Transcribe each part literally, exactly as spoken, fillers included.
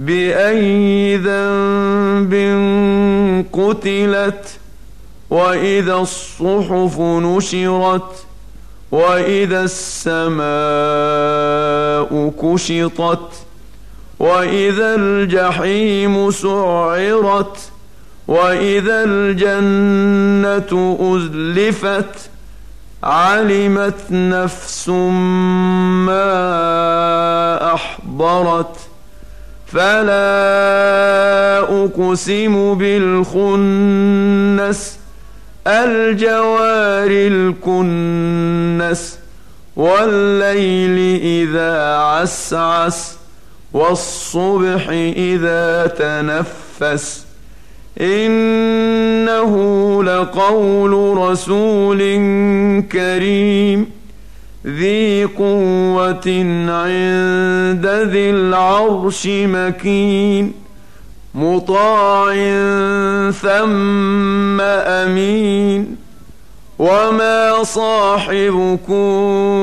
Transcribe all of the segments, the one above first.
بأي ذنب قتلت وإذا الصحف نشرت وإذا السماء كشطت وإذا الجحيم سعرت وإذا الجنة أزلفت علمت نفس ما أحضرت فلا أقسم بالخنس الجوار الكنس والليل إذا عسعس والصبح إذا تنفس إنه لقول رسول كريم ذي قوة عند ذي العرش مكين مطاع ثم أمين وما صاحبكم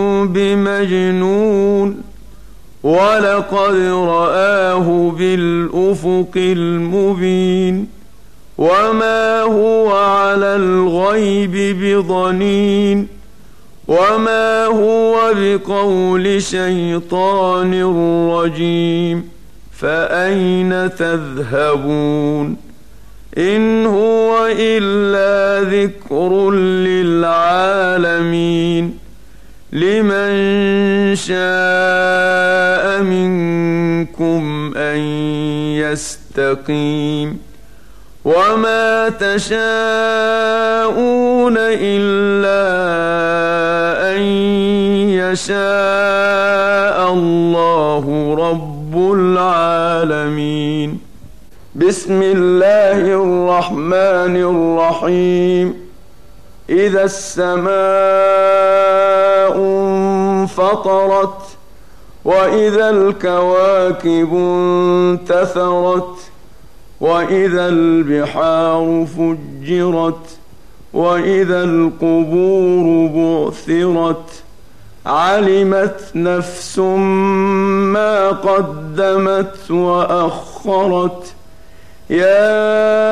بمجنون ولقد رآه بالأفق المبين وما هو على الغيب بضنين وما هو بقول شيطان رجيم فأين تذهبون إن هو إلا ذكر للعالمين لمن شاء منكم أن يستقيم وما تشاءون إلا أن يشاء الله رب العالمين. بسم الله الرحمن الرحيم. إذا السماء انفطرت وإذا الكواكب انتثرت وإذا البحار فجرت وإذا القبور بعثرت علمت نفس ما قدمت وأخرت يا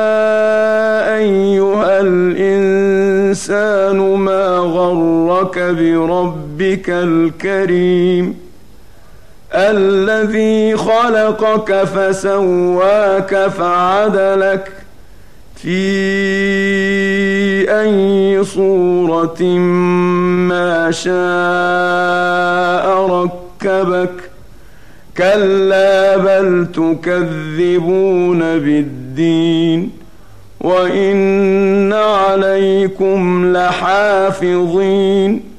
أيها الإنسان ما غرك بربك الكريم الذي خلقك فسواك فعدلك في أي صورة ما شاء ركبك كلا بل تكذبون بالدين وإن عليكم لحافظين